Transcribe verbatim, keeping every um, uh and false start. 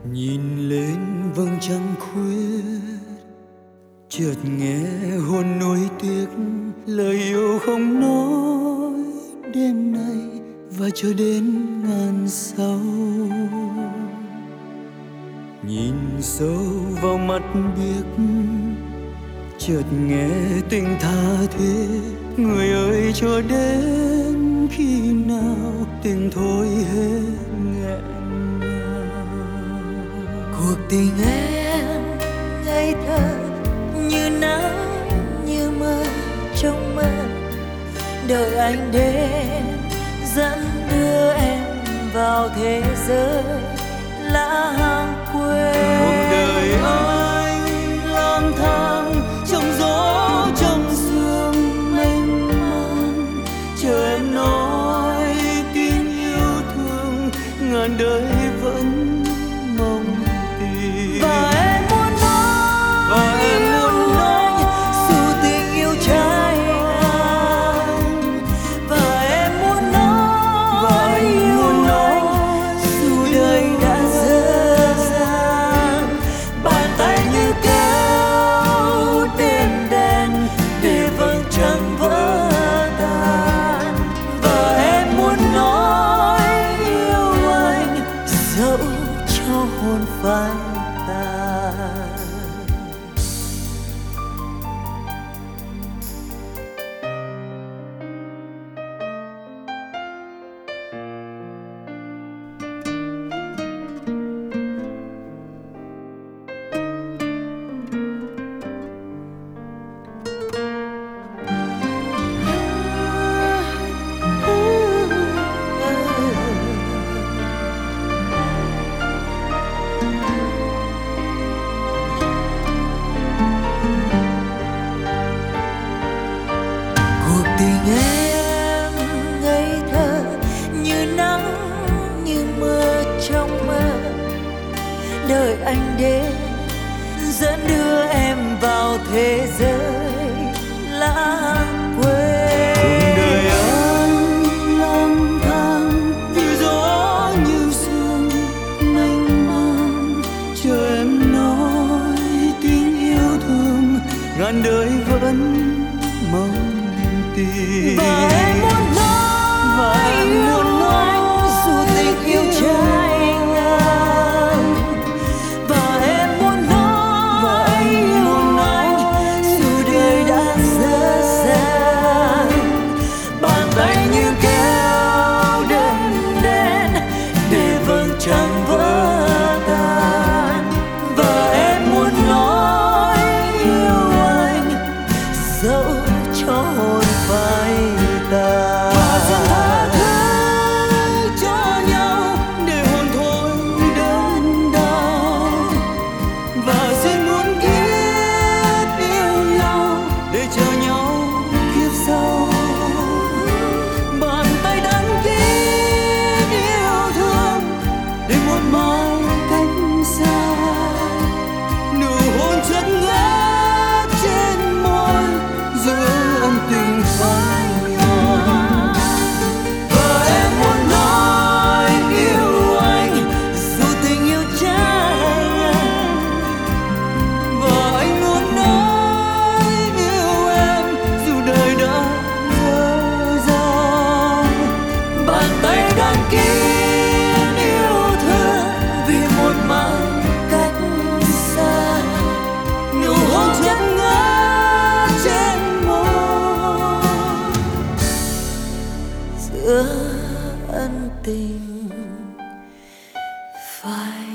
Nhìn lên vầng trăng khuyết, chợt nghe hồn nuối tiếc lời yêu không nói đêm nay và cho đến ngàn sau. Nhìn sâu vào mắt biếc, chợt nghe tình tha thiết, người ơi cho đến khi nào tình thôi hết nghẹn ngào. Cuộc tình em ngây thơ như nắng như mơ trong mơ, đợi anh đến dẫn đưa em vào thế giới lãng quên. Cuộc đời anh lang thang trong gió trong sương mênh mang, chờ em nói tiếng yêu thương, ngàn đời vẫn mong tìm. Và em muốn nói, và em muốn nói dù tình yêu trái ngang. Và em muốn nói, và anh muốn nói dù đời đã dở dang, bàn tay như kéo đêm đen để vầng trăng vỡ tan. Và em muốn nói yêu anh dẫu cho hồn phai tàn. Tình em ngây thơ như nắng như mơ trong mơ, đợi anh đến dẫn đưa em vào thế giới lãng quên. Cuộc đời anh lang thang như gió như sương mênh mang, chờ em nói tiếng yêu thương, ngàn đời vẫn mong tìm. Và em muốn nói, và em muốn nói dù tình yêu trái ngang. Và em muốn nói, và anh muốn nói dù đời đã dở dang, bàn tay như kéo đêm đen để vầng trăng vỡ tan. Và em muốn nói yêu anh dẫu cho hồn phai tàn. và xin tha thứ cho nhau để hồn thôi đớn đau, và xin muôn kiếp yêu nhau để chờ nhau kiếp sau. Bàn tay đan kín yêu thương để một mai cách xa, nụ hôn chất ngát trên môi giữa ân tình phai nhòa. Và em muốn nói yêu anh Dù tình yêu trái ngang. và anh muốn nói yêu em dù đời đã dở dang. Bàn tay đan kín yêu thương vì một mai cách xa, Nụ hôn chất ngát trên môi giữa ân tình phai